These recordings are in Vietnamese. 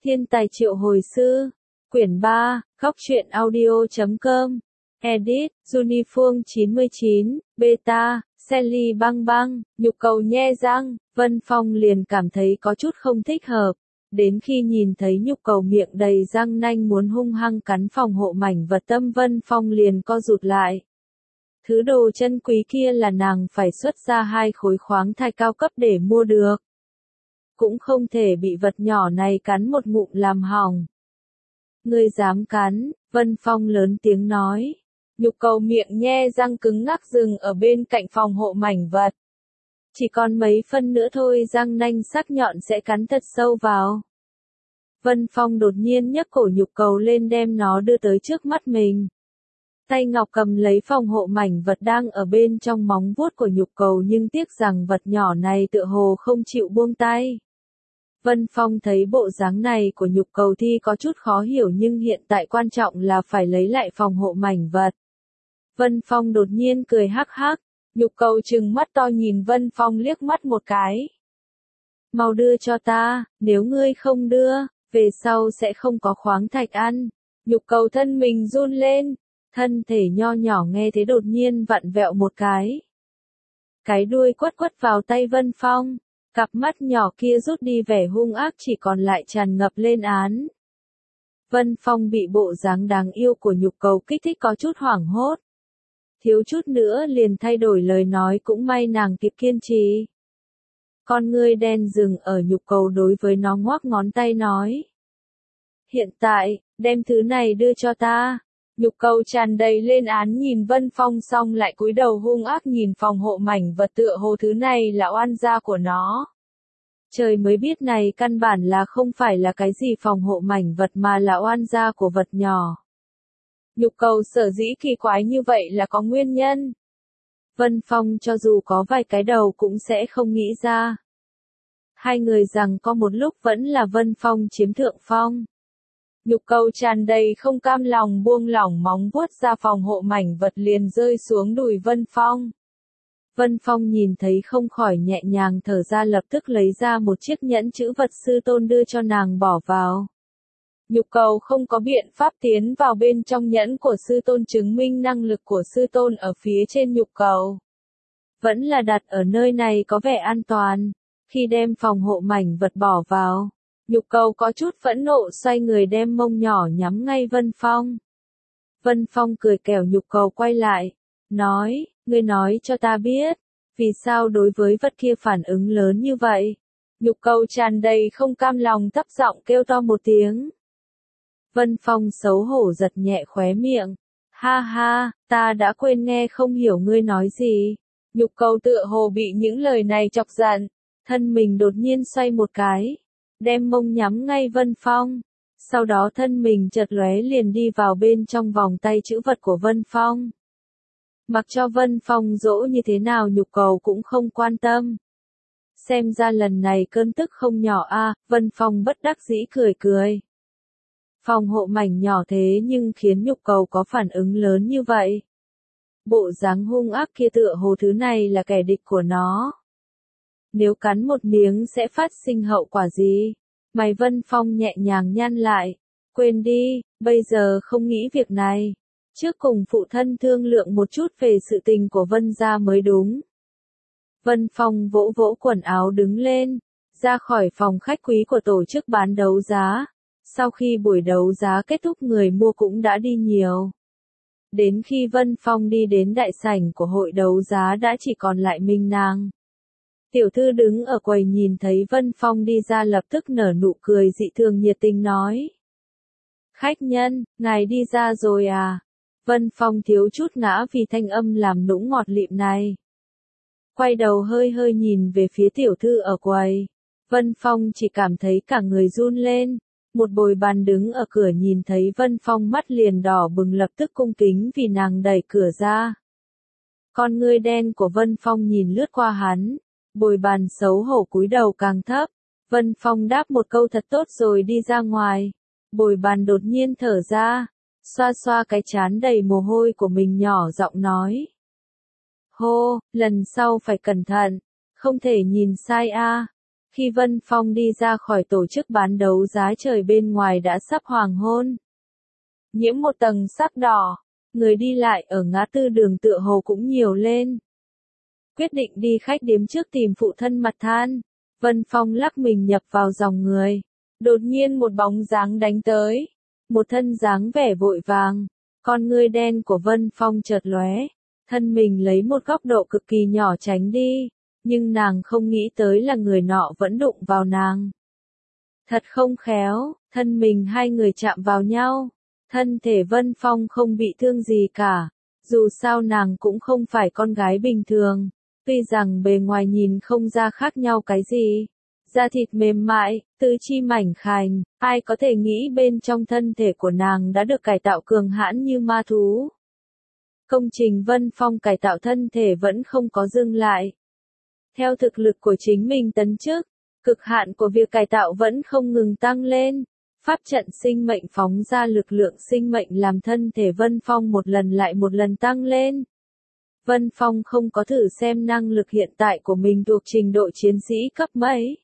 Thiên tài triệu hồi sư. Quyển 3, Góc truyện audio.com. Edit, Juniphone 99, Beta, Sally băng băng, nhục cầu nhe răng. Vân Phong liền cảm thấy có chút không thích hợp. Đến khi nhìn thấy nhục cầu miệng đầy răng nanh muốn hung hăng cắn phòng hộ mảnh vật, tâm Vân Phong liền co rụt lại. Thứ đồ chân quý kia là nàng phải xuất ra 2 khối khoáng thạch cao cấp để mua được. Cũng không thể bị vật nhỏ này cắn một ngụm làm hỏng. Ngươi dám cắn, Vân Phong lớn tiếng nói. Nhục cầu miệng nhe răng cứng ngắc dừng ở bên cạnh phòng hộ mảnh vật. Chỉ còn mấy phân nữa thôi răng nanh sắc nhọn sẽ cắn thật sâu vào. Vân Phong đột nhiên nhấc cổ nhục cầu lên đem nó đưa tới trước mắt mình. Tay ngọc cầm lấy phòng hộ mảnh vật đang ở bên trong móng vuốt của nhục cầu, nhưng tiếc rằng vật nhỏ này tựa hồ không chịu buông tay. Vân Phong thấy bộ dáng này của nhục cầu thì có chút khó hiểu, nhưng hiện tại quan trọng là phải lấy lại phòng hộ mảnh vật. Vân Phong đột nhiên cười hắc hắc, nhục cầu trừng mắt to nhìn Vân Phong liếc mắt một cái. Mau đưa cho ta, nếu ngươi không đưa, về sau sẽ không có khoáng thạch ăn. Nhục cầu thân mình run lên, thân thể nho nhỏ nghe thế đột nhiên vặn vẹo một cái. Cái đuôi quất quất vào tay Vân Phong. Cặp mắt nhỏ kia rút đi vẻ hung ác, chỉ còn lại tràn ngập lên án. Vân Phong bị bộ dáng đáng yêu của nhục cầu kích thích có chút hoảng hốt. Thiếu chút nữa liền thay đổi lời nói, cũng may nàng kịp kiên trì. Con ngươi đen dừng ở nhục cầu, đối với nó ngoắc ngón tay nói. Hiện tại, đem thứ này đưa cho ta. Nhục cầu tràn đầy lên án nhìn Vân Phong xong lại cúi đầu hung ác nhìn phòng hộ mảnh vật, tựa hồ thứ này là oan gia của nó. Trời mới biết này căn bản là không phải là cái gì phòng hộ mảnh vật mà là oan gia của vật nhỏ. Nhục cầu sở dĩ kỳ quái như vậy là có nguyên nhân. Vân Phong cho dù có vài cái đầu cũng sẽ không nghĩ ra. Hai người rằng có một lúc vẫn là Vân Phong chiếm thượng phong. Nhục cầu tràn đầy không cam lòng buông lỏng móng vuốt ra, phòng hộ mảnh vật liền rơi xuống đùi Vân Phong. Vân Phong nhìn thấy không khỏi nhẹ nhàng thở ra, lập tức lấy ra một chiếc nhẫn chữ vật sư tôn đưa cho nàng bỏ vào. Nhục cầu không có biện pháp tiến vào bên trong nhẫn của sư tôn, chứng minh năng lực của sư tôn ở phía trên nhục cầu. Vẫn là đặt ở nơi này có vẻ an toàn. Khi đem phòng hộ mảnh vật bỏ vào, nhục cầu có chút phẫn nộ xoay người đem mông nhỏ nhắm ngay Vân Phong. Vân Phong cười kẻo nhục cầu quay lại, nói, ngươi nói cho ta biết, vì sao đối với vật kia phản ứng lớn như vậy? Nhục cầu tràn đầy không cam lòng thấp giọng kêu to một tiếng. Vân Phong xấu hổ giật nhẹ khóe miệng. Ha ha, ta đã quên nghe không hiểu ngươi nói gì. Nhục cầu tựa hồ bị những lời này chọc giận, thân mình đột nhiên xoay một cái, đem mông nhắm ngay Vân Phong. Sau đó thân mình chợt lóe liền đi vào bên trong vòng tay chữ vật của Vân Phong. Mặc cho Vân Phong dỗ như thế nào nhục cầu cũng không quan tâm. Xem ra lần này cơn tức không nhỏ a, Vân Phong bất đắc dĩ cười cười. Phòng hộ mảnh nhỏ thế nhưng khiến nhục cầu có phản ứng lớn như vậy. Bộ dáng hung ác kia tựa hồ thứ này là kẻ địch của nó. Nếu cắn một miếng sẽ phát sinh hậu quả gì? Mày Vân Phong nhẹ nhàng nhăn lại. Quên đi, bây giờ không nghĩ việc này. Trước cùng phụ thân thương lượng một chút về sự tình của Vân gia mới đúng. Vân Phong vỗ vỗ quần áo đứng lên, ra khỏi phòng khách quý của tổ chức bán đấu giá. Sau khi buổi đấu giá kết thúc, người mua cũng đã đi nhiều. Đến khi Vân Phong đi đến đại sảnh của hội đấu giá đã chỉ còn lại mình nàng. Tiểu thư đứng ở quầy nhìn thấy Vân Phong đi ra lập tức nở nụ cười dị thường nhiệt tình nói. Khách nhân, ngài đi ra rồi à? Vân Phong thiếu chút ngã vì thanh âm làm nũng ngọt lịm này. Quay đầu hơi hơi nhìn về phía tiểu thư ở quầy. Vân Phong chỉ cảm thấy cả người run lên. Một bồi bàn đứng ở cửa nhìn thấy Vân Phong mắt liền đỏ bừng, lập tức cung kính vì nàng đẩy cửa ra. Con ngươi đen của Vân Phong nhìn lướt qua hắn. Bồi bàn xấu hổ cúi đầu càng thấp. Vân Phong đáp một câu thật tốt rồi đi ra ngoài. Bồi bàn đột nhiên thở ra. Xoa xoa cái trán đầy mồ hôi của mình nhỏ giọng nói. Hô, lần sau phải cẩn thận. Không thể nhìn sai a. Khi Vân Phong đi ra khỏi tổ chức bán đấu giá trời bên ngoài đã sắp hoàng hôn. Nhiễm một tầng sắc đỏ, người đi lại ở ngã tư đường tựa hồ cũng nhiều lên. Quyết định đi khách điếm trước tìm phụ thân mặt than. Vân Phong lắc mình nhập vào dòng người. Đột nhiên một bóng dáng đánh tới. Một thân dáng vẻ vội vàng. Con ngươi đen của Vân Phong chợt lóe. Thân mình lấy một góc độ cực kỳ nhỏ tránh đi. Nhưng nàng không nghĩ tới là người nọ vẫn đụng vào nàng. Thật không khéo, thân mình hai người chạm vào nhau. Thân thể Vân Phong không bị thương gì cả. Dù sao nàng cũng không phải con gái bình thường. Tuy rằng bề ngoài nhìn không ra khác nhau cái gì. Da thịt mềm mại, tứ chi mảnh khảnh, ai có thể nghĩ bên trong thân thể của nàng đã được cải tạo cường hãn như ma thú. Công trình Vân Phong cải tạo thân thể vẫn không có dừng lại. Theo thực lực của chính mình tấn chức, cực hạn của việc cải tạo vẫn không ngừng tăng lên. Pháp trận sinh mệnh phóng ra lực lượng sinh mệnh làm thân thể Vân Phong một lần lại một lần tăng lên. Vân Phong không có thử xem năng lực hiện tại của mình thuộc trình độ chiến sĩ cấp mấy.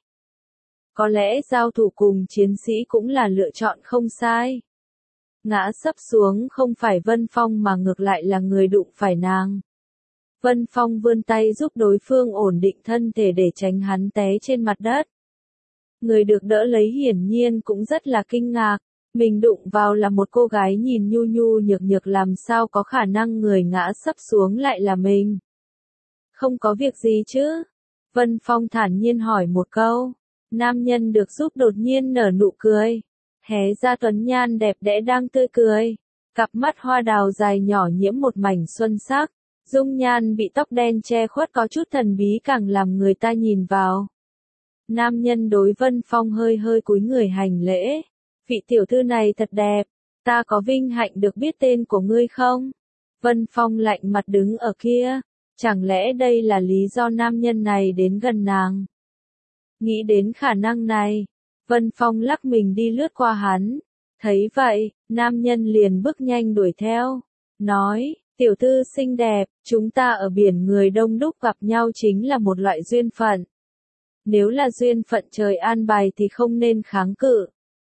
Có lẽ giao thủ cùng chiến sĩ cũng là lựa chọn không sai. Ngã sấp xuống không phải Vân Phong mà ngược lại là người đụng phải nàng. Vân Phong vươn tay giúp đối phương ổn định thân thể để tránh hắn té trên mặt đất. Người được đỡ lấy hiển nhiên cũng rất là kinh ngạc. Mình đụng vào là một cô gái nhìn nhu nhu nhược nhược, làm sao có khả năng người ngã sấp xuống lại là mình. Không có việc gì chứ? Vân Phong thản nhiên hỏi một câu. Nam nhân được giúp đột nhiên nở nụ cười. Hé ra tuấn nhan đẹp đẽ đang tươi cười. Cặp mắt hoa đào dài nhỏ nhiễm một mảnh xuân sắc. Dung nhan bị tóc đen che khuất có chút thần bí càng làm người ta nhìn vào. Nam nhân đối Vân Phong hơi hơi cúi người hành lễ. Vị tiểu thư này thật đẹp, ta có vinh hạnh được biết tên của ngươi không? Vân Phong lạnh mặt đứng ở kia, chẳng lẽ đây là lý do nam nhân này đến gần nàng? Nghĩ đến khả năng này, Vân Phong lắc mình đi lướt qua hắn. Thấy vậy, nam nhân liền bước nhanh đuổi theo, nói, tiểu thư xinh đẹp, chúng ta ở biển người đông đúc gặp nhau chính là một loại duyên phận. Nếu là duyên phận trời an bài thì không nên kháng cự.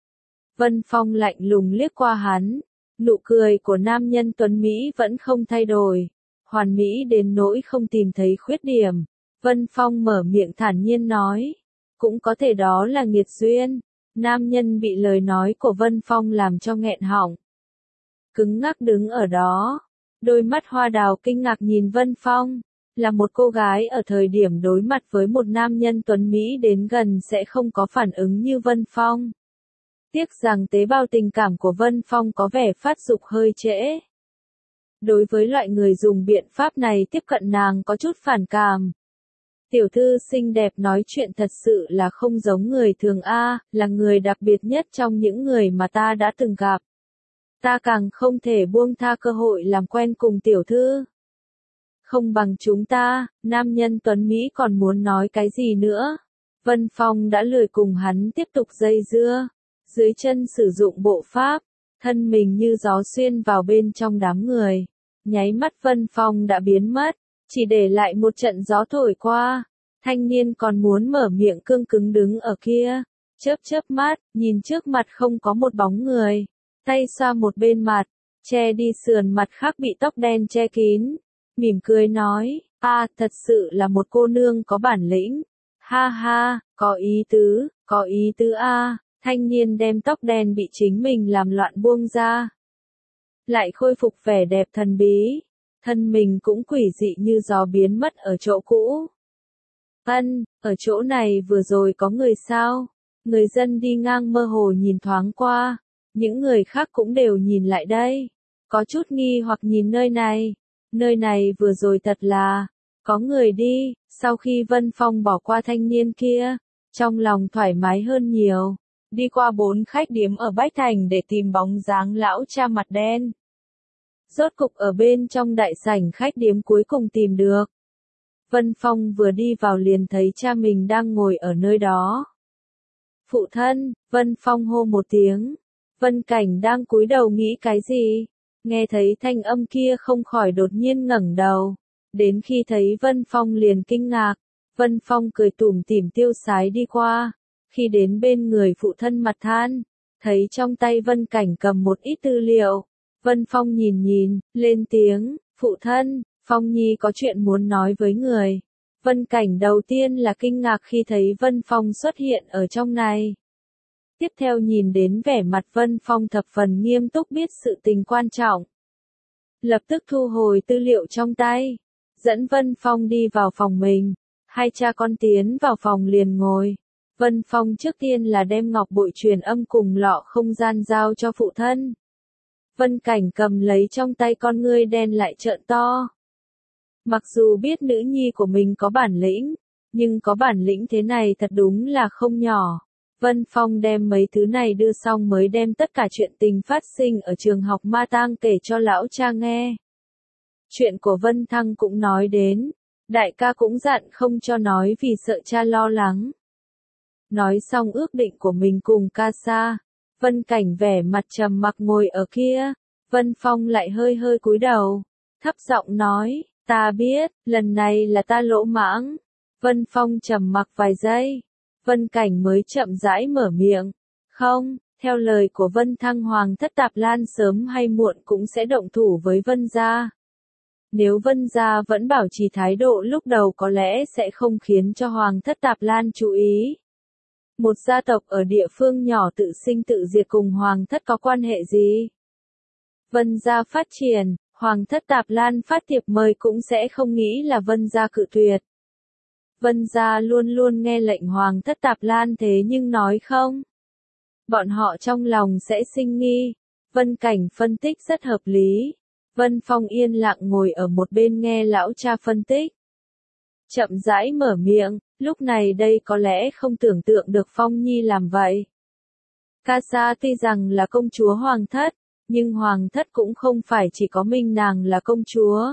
Vân Phong lạnh lùng liếc qua hắn, nụ cười của nam nhân tuấn Mỹ vẫn không thay đổi, hoàn mỹ đến nỗi không tìm thấy khuyết điểm. Vân Phong mở miệng thản nhiên nói, cũng có thể đó là nghiệt duyên. Nam nhân bị lời nói của Vân Phong làm cho nghẹn họng. Cứng ngắc đứng ở đó, đôi mắt hoa đào kinh ngạc nhìn Vân Phong. Là một cô gái ở thời điểm đối mặt với một nam nhân tuấn Mỹ đến gần sẽ không có phản ứng như Vân Phong. Tiếc rằng tế bào tình cảm của Vân Phong có vẻ phát dục hơi trễ. Đối với loại người dùng biện pháp này tiếp cận nàng có chút phản cảm. Tiểu thư xinh đẹp nói chuyện thật sự là không giống người thường a, là người đặc biệt nhất trong những người mà ta đã từng gặp. Ta càng không thể buông tha cơ hội làm quen cùng tiểu thư. Không bằng chúng ta, nam nhân tuấn Mỹ còn muốn nói cái gì nữa. Vân Phong đã lười cùng hắn tiếp tục dây dưa. Dưới chân sử dụng bộ pháp, thân mình như gió xuyên vào bên trong đám người. Nháy mắt Vân Phong đã biến mất, chỉ để lại một trận gió thổi qua. Thanh niên còn muốn mở miệng cương cứng đứng ở kia. Chớp mắt, nhìn trước mặt không có một bóng người. Tay xoa một bên mặt, che đi sườn mặt khác bị tóc đen che kín. Mỉm cười nói, thật sự là một cô nương có bản lĩnh. Ha ha, có ý tứ a. Thanh niên đem tóc đen bị chính mình làm loạn buông ra. Lại khôi phục vẻ đẹp thần bí. Thân mình cũng quỷ dị như gió biến mất ở chỗ cũ. Ở chỗ này vừa rồi có người sao? Người dân đi ngang mơ hồ nhìn thoáng qua. Những người khác cũng đều nhìn lại đây. Có chút nghi hoặc nhìn nơi này. Nơi này vừa rồi thật là, có người đi. Sau khi Vân Phong bỏ qua thanh niên kia, trong lòng thoải mái hơn nhiều. Đi qua 4 khách điếm ở Bách Thành để tìm bóng dáng lão cha mặt đen. Rốt cục ở bên trong đại sảnh khách điếm cuối cùng tìm được. Vân Phong vừa đi vào liền thấy cha mình đang ngồi ở nơi đó. Phụ thân, Vân Phong hô một tiếng. Vân Cảnh đang cúi đầu nghĩ cái gì? Nghe thấy thanh âm kia không khỏi đột nhiên ngẩng đầu. Đến khi thấy Vân Phong liền kinh ngạc. Vân Phong cười tủm tỉm tiêu sái đi qua. Khi đến bên người phụ thân mặt than, thấy trong tay Vân Cảnh cầm một ít tư liệu. Vân Phong nhìn nhìn, lên tiếng, phụ thân, Phong Nhi có chuyện muốn nói với người. Vân Cảnh đầu tiên là kinh ngạc khi thấy Vân Phong xuất hiện ở trong này. Tiếp theo nhìn đến vẻ mặt Vân Phong thập phần nghiêm túc biết sự tình quan trọng. Lập tức thu hồi tư liệu trong tay, dẫn Vân Phong đi vào phòng mình. Hai cha con tiến vào phòng liền ngồi. Vân Phong trước tiên là đem ngọc bội truyền âm cùng lọ không gian giao cho phụ thân. Vân Cảnh cầm lấy trong tay, con ngươi đen lại trợn to. Mặc dù biết nữ nhi của mình có bản lĩnh, nhưng có bản lĩnh thế này thật đúng là không nhỏ. Vân Phong đem mấy thứ này đưa xong mới đem tất cả chuyện tình phát sinh ở trường học Ma Tang kể cho lão cha nghe. Chuyện của Vân Thăng cũng nói đến, đại ca cũng dặn không cho nói vì sợ cha lo lắng. Nói xong ước định của mình cùng ca sa, Vân Cảnh vẻ mặt trầm mặc ngồi ở kia, Vân Phong lại hơi hơi cúi đầu, thấp giọng nói, ta biết, lần này là ta lỗ mãng. Vân Phong trầm mặc vài giây, Vân Cảnh mới chậm rãi mở miệng, không, theo lời của Vân Thăng, Hoàng thất Tạp Lan sớm hay muộn cũng sẽ động thủ với Vân gia. Nếu Vân gia vẫn bảo trì thái độ lúc đầu có lẽ sẽ không khiến cho Hoàng thất Tạp Lan chú ý. Một gia tộc ở địa phương nhỏ tự sinh tự diệt cùng Hoàng thất có quan hệ gì? Vân gia phát triển, Hoàng thất Tạp Lan phát thiệp mời cũng sẽ không nghĩ là Vân gia cự tuyệt. Vân gia luôn luôn nghe lệnh Hoàng thất Tạp Lan thế nhưng nói không. Bọn họ trong lòng sẽ sinh nghi. Vân Cảnh phân tích rất hợp lý. Vân Phong yên lặng ngồi ở một bên nghe lão cha phân tích. Chậm rãi mở miệng, lúc này đây có lẽ không tưởng tượng được Phong Nhi làm vậy. Ca Sa tuy rằng là công chúa Hoàng thất, nhưng Hoàng thất cũng không phải chỉ có mình nàng là công chúa.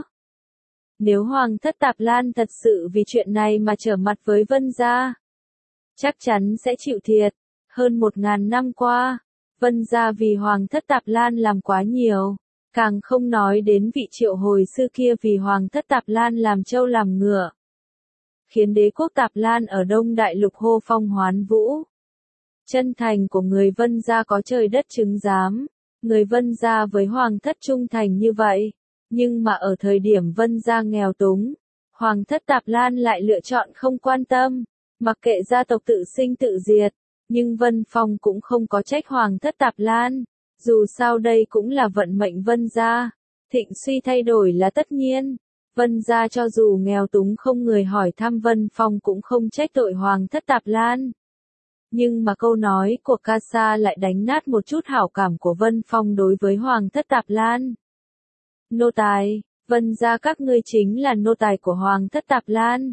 Nếu Hoàng thất Tạp Lan thật sự vì chuyện này mà trở mặt với Vân gia, chắc chắn sẽ chịu thiệt. Hơn 1000 năm qua, Vân gia vì Hoàng thất Tạp Lan làm quá nhiều, càng không nói đến vị Triệu hồi sư kia vì Hoàng thất Tạp Lan làm trâu làm ngựa, khiến đế quốc Tạp Lan ở Đông Đại Lục hô phong hoán vũ. Chân thành của người Vân gia có trời đất chứng giám, người Vân gia với Hoàng thất trung thành như vậy, nhưng mà ở thời điểm Vân gia nghèo túng, Hoàng thất Tạp Lan lại lựa chọn không quan tâm, mặc kệ gia tộc tự sinh tự diệt. Nhưng Vân Phong cũng không có trách Hoàng thất Tạp Lan, dù sao đây cũng là vận mệnh Vân gia, thịnh suy thay đổi là tất nhiên. Vân gia cho dù nghèo túng không người hỏi thăm Vân Phong cũng không trách tội Hoàng thất Tạp Lan. Nhưng mà câu nói của Ca Sa lại đánh nát một chút hảo cảm của Vân Phong đối với Hoàng thất Tạp Lan. Nô tài, Vân gia các ngươi chính là nô tài của Hoàng thất Tạp Lan.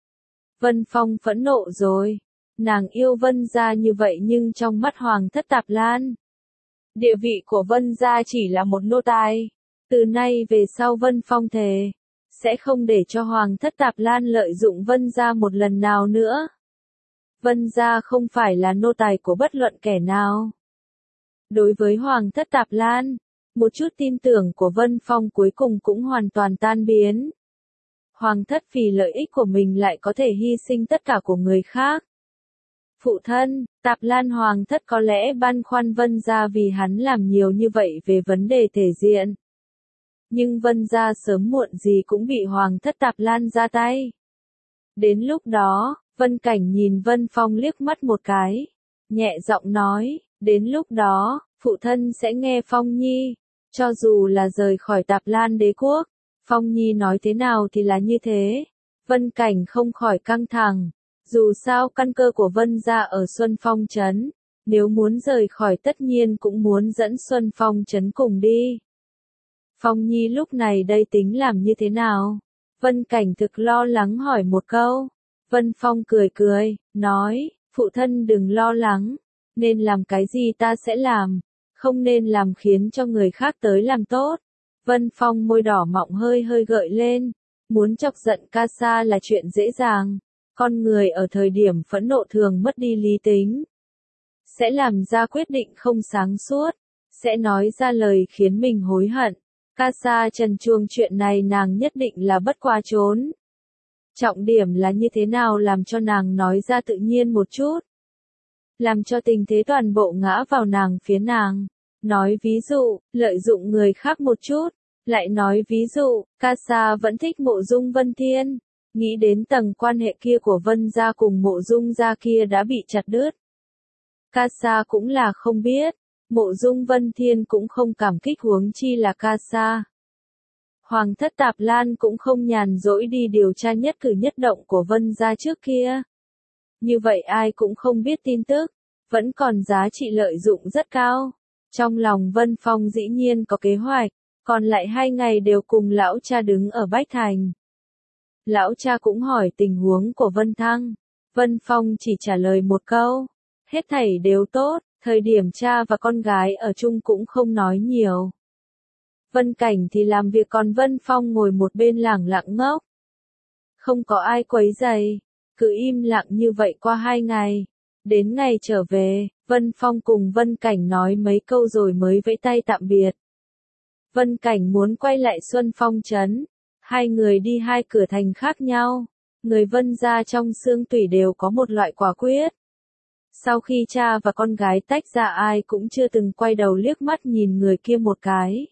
Vân Phong phẫn nộ rồi. Nàng yêu Vân gia như vậy nhưng trong mắt Hoàng thất Tạp Lan, địa vị của Vân gia chỉ là một nô tài. Từ nay về sau Vân Phong thề sẽ không để cho Hoàng thất Tạp Lan lợi dụng Vân gia một lần nào nữa. Vân gia không phải là nô tài của bất luận kẻ nào. Đối với Hoàng thất Tạp Lan, một chút tin tưởng của Vân Phong cuối cùng cũng hoàn toàn tan biến. Hoàng thất vì lợi ích của mình lại có thể hy sinh tất cả của người khác. Phụ thân, Tạp Lan Hoàng thất có lẽ băn khoăn Vân gia vì hắn làm nhiều như vậy về vấn đề thể diện. Nhưng Vân gia sớm muộn gì cũng bị Hoàng thất Tạp Lan ra tay. Đến lúc đó, Vân Cảnh nhìn Vân Phong liếc mắt một cái, nhẹ giọng nói, đến lúc đó, phụ thân sẽ nghe Phong Nhi, cho dù là rời khỏi Tạp Lan đế quốc, Phong Nhi nói thế nào thì là như thế. Vân Cảnh không khỏi căng thẳng. Dù sao căn cơ của Vân gia ở Xuân Phong Trấn, nếu muốn rời khỏi tất nhiên cũng muốn dẫn Xuân Phong Trấn cùng đi. Phong Nhi lúc này đây tính làm như thế nào? Vân Cảnh thực lo lắng hỏi một câu. Vân Phong cười cười, nói, phụ thân đừng lo lắng, nên làm cái gì ta sẽ làm, không nên làm khiến cho người khác tới làm tốt. Vân Phong môi đỏ mọng hơi hơi gợi lên, muốn chọc giận Ca Sa là chuyện dễ dàng. Con người ở thời điểm phẫn nộ thường mất đi lý tính, sẽ làm ra quyết định không sáng suốt, sẽ nói ra lời khiến mình hối hận. Ca Sa trần truồng chuyện này nàng nhất định là bất qua trốn. Trọng điểm là như thế nào làm cho nàng nói ra tự nhiên một chút. Làm cho tình thế toàn bộ ngã vào nàng phía nàng. Nói ví dụ, lợi dụng người khác một chút. Lại nói ví dụ, ca sa vẫn thích Mộ Dung Vân Thiên. Nghĩ đến tầng quan hệ kia của Vân gia cùng Mộ Dung gia kia đã bị chặt đứt. Ca sa cũng là không biết. Mộ Dung Vân Thiên cũng không cảm kích huống chi là ca sa. Hoàng thất Tạp Lan cũng không nhàn rỗi đi điều tra nhất cử nhất động của Vân gia trước kia. Như vậy ai cũng không biết tin tức, vẫn còn giá trị lợi dụng rất cao. Trong lòng Vân Phong dĩ nhiên có kế hoạch, còn lại 2 ngày đều cùng lão cha đứng ở Bách Thành. Lão cha cũng hỏi tình huống của Vân Thăng. Vân Phong chỉ trả lời một câu, hết thảy đều tốt, thời điểm cha và con gái ở chung cũng không nói nhiều. Vân Cảnh thì làm việc còn Vân Phong ngồi một bên lẳng lặng ngốc. Không có ai quấy rầy, cứ im lặng như vậy qua 2 ngày. Đến ngày trở về, Vân Phong cùng Vân Cảnh nói mấy câu rồi mới vẫy tay tạm biệt. Vân Cảnh muốn quay lại Xuân Phong trấn. 2 người đi 2 cửa thành khác nhau. Người Vân gia trong xương tủy đều có một loại quả quyết. Sau khi cha và con gái tách ra ai cũng chưa từng quay đầu liếc mắt nhìn người kia một cái.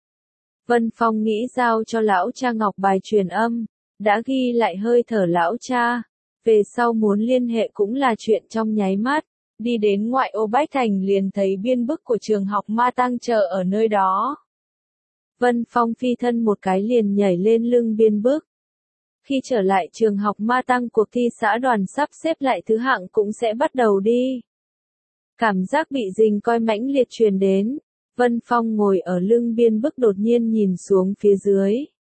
Vân Phong nghĩ giao cho lão cha ngọc bài truyền âm, đã ghi lại hơi thở lão cha. Về sau muốn liên hệ cũng là chuyện trong nháy mắt. Đi đến ngoại ô Bách Thành liền thấy biên bức của trường học Ma Tăng chờ ở nơi đó. Vân Phong phi thân một cái liền nhảy lên lưng biên bức. Khi trở lại trường học Ma Tăng cuộc thi xã đoàn sắp xếp lại thứ hạng cũng sẽ bắt đầu đi. Cảm giác bị dình coi mãnh liệt truyền đến. Vân Phong ngồi ở lưng biên bức đột nhiên nhìn xuống phía dưới.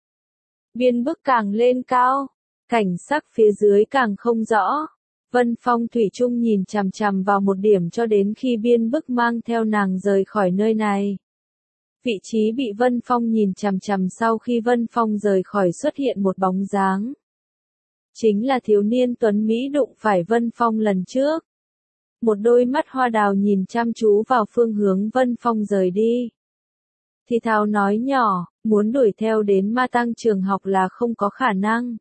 Biên bức càng lên cao, cảnh sắc phía dưới càng không rõ. Vân Phong thủy chung nhìn chằm chằm vào một điểm cho đến khi biên bức mang theo nàng rời khỏi nơi này. Vị trí bị Vân Phong nhìn chằm chằm sau khi Vân Phong rời khỏi xuất hiện một bóng dáng. Chính là thiếu niên tuấn Mỹ đụng phải Vân Phong lần trước. Một đôi mắt hoa đào nhìn chăm chú vào phương hướng Vân Phong rời đi. Thì thào nói nhỏ, muốn đuổi theo đến Ma Tăng trường học là không có khả năng.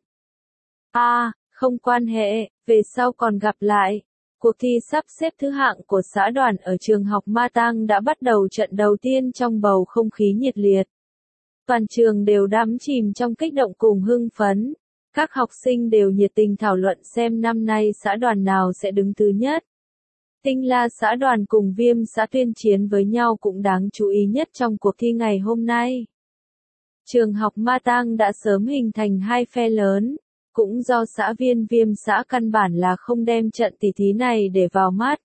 Không quan hệ, về sau còn gặp lại. Cuộc thi sắp xếp thứ hạng của xã đoàn ở trường học Ma Tăng đã bắt đầu trận đầu tiên trong bầu không khí nhiệt liệt. Toàn trường đều đắm chìm trong kích động cùng hưng phấn. Các học sinh đều nhiệt tình thảo luận xem năm nay xã đoàn nào sẽ đứng thứ nhất. Tinh La xã đoàn cùng Viêm xã tuyên chiến với nhau cũng đáng chú ý nhất trong cuộc thi ngày hôm nay. Trường học Ma Tăng đã sớm hình thành 2 phe lớn. Cũng do xã viên Viêm xã căn bản là không đem trận tỷ thí này để vào mắt.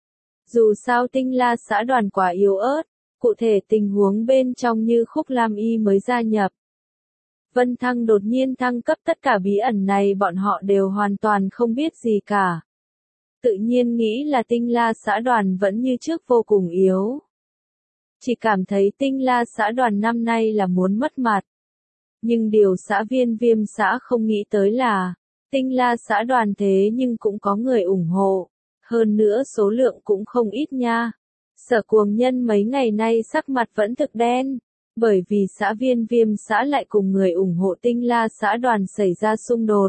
Dù sao Tinh La xã đoàn quá yếu ớt, cụ thể tình huống bên trong như Khúc Lam Y mới gia nhập. Vân Thăng đột nhiên thăng cấp, tất cả bí ẩn này bọn họ đều hoàn toàn không biết gì cả. Tự nhiên nghĩ là Tinh La xã đoàn vẫn như trước vô cùng yếu. Chỉ cảm thấy Tinh La xã đoàn năm nay là muốn mất mặt. Nhưng điều xã viên Viêm xã không nghĩ tới là, Tinh La xã đoàn thế nhưng cũng có người ủng hộ, hơn nữa số lượng cũng không ít nha. Sở Cuồng Nhân mấy ngày nay sắc mặt vẫn thực đen, bởi vì xã viên Viêm xã lại cùng người ủng hộ Tinh La xã đoàn xảy ra xung đột.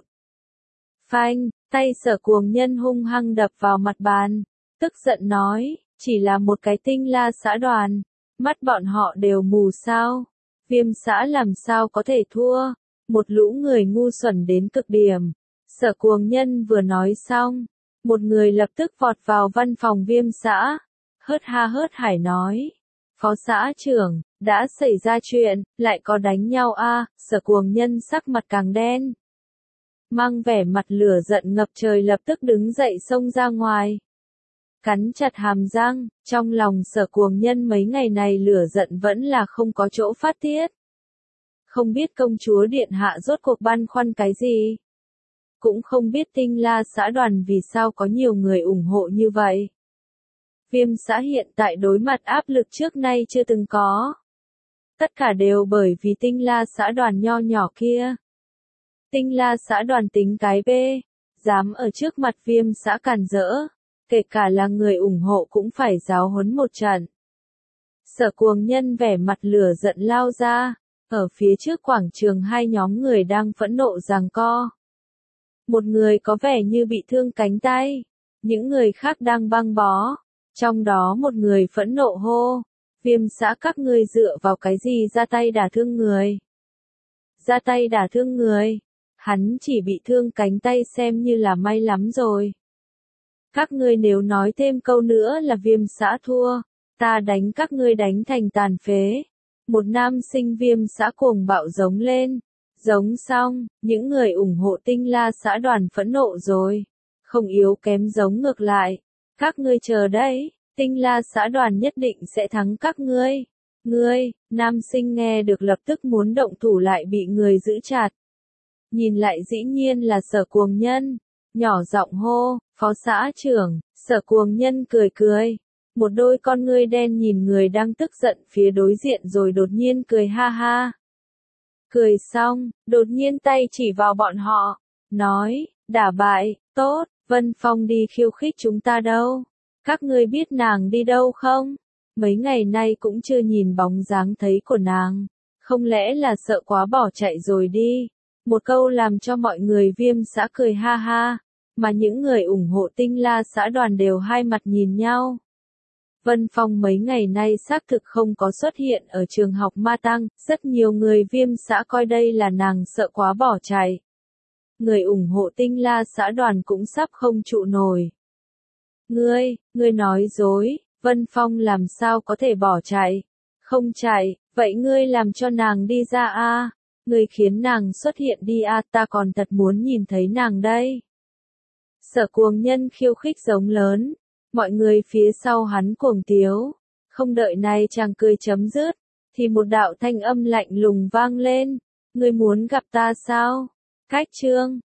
Phanh, tay Sở Cuồng Nhân hung hăng đập vào mặt bàn, tức giận nói, chỉ là một cái Tinh La xã đoàn, mắt bọn họ đều mù sao? Viêm xã làm sao có thể thua, một lũ người ngu xuẩn đến cực điểm. Sở Cuồng Nhân vừa nói xong, một người lập tức vọt vào văn phòng Viêm xã, hớt ha hớt hải nói, phó xã trưởng, đã xảy ra chuyện, lại có đánh nhau Sở Cuồng Nhân sắc mặt càng đen. Mang vẻ mặt lửa giận ngập trời lập tức đứng dậy xông ra ngoài. Cắn chặt hàm răng, trong lòng Sở Cuồng Nhân mấy ngày này lửa giận vẫn là không có chỗ phát tiết. Không biết công chúa điện hạ rốt cuộc băn khoăn cái gì. Cũng không biết Tinh La xã đoàn vì sao có nhiều người ủng hộ như vậy. Viêm xã hiện tại đối mặt áp lực trước nay chưa từng có. Tất cả đều bởi vì Tinh La xã đoàn nho nhỏ kia. Tinh La xã đoàn tính cái bê, dám ở trước mặt Viêm xã cản rỡ. Kể cả là người ủng hộ cũng phải giáo huấn một trận. Sở Cuồng Nhân vẻ mặt lửa giận lao ra, ở phía trước quảng trường 2 nhóm người đang phẫn nộ giằng co. Một người có vẻ như bị thương cánh tay. Những người khác đang băng bó. Trong đó một người phẫn nộ hô. Viêm xã các ngươi dựa vào cái gì ra tay đả thương người? Ra tay đả thương người? Hắn chỉ bị thương cánh tay xem như là may lắm rồi. Các ngươi nếu nói thêm câu nữa là viêm xã thua, ta đánh các ngươi đánh thành tàn phế. Một nam sinh viêm xã cuồng bạo giống lên. Giống xong, những người ủng hộ Tinh La xã đoàn phẫn nộ rồi. Không yếu kém giống ngược lại. Các ngươi chờ đấy, Tinh La xã đoàn nhất định sẽ thắng các ngươi. Ngươi, nam sinh nghe được lập tức muốn động thủ lại bị người giữ chặt. Nhìn lại dĩ nhiên là Sở Cuồng Nhân. Nhỏ giọng hô, phó xã trưởng. Sở Cuồng Nhân cười cười. Một đôi con ngươi đen nhìn người đang tức giận phía đối diện rồi đột nhiên cười ha ha. Cười xong, đột nhiên tay chỉ vào bọn họ. Nói, đả bại, tốt, Vân Phong đi khiêu khích chúng ta đâu. Các ngươi biết nàng đi đâu không? Mấy ngày nay cũng chưa nhìn bóng dáng thấy của nàng. Không lẽ là sợ quá bỏ chạy rồi đi? Một câu làm cho mọi người viêm xã cười ha ha. Mà những người ủng hộ Tinh La xã đoàn đều hai mặt nhìn nhau. Vân Phong mấy ngày nay xác thực không có xuất hiện ở trường học Ma Tăng, rất nhiều người viêm xã coi đây là nàng sợ quá bỏ chạy. Người ủng hộ Tinh La xã đoàn cũng sắp không trụ nổi. Ngươi nói dối, Vân Phong làm sao có thể bỏ chạy? Không chạy, vậy ngươi làm cho nàng đi ra a, ngươi khiến nàng xuất hiện đi a, ta còn thật muốn nhìn thấy nàng đây. Sở Cuồng Nhân khiêu khích giống lớn. Mọi người phía sau hắn cuồng tiếu. Không đợi này chàng cười chấm dứt, thì một đạo thanh âm lạnh lùng vang lên. Ngươi muốn gặp ta sao? Cách chương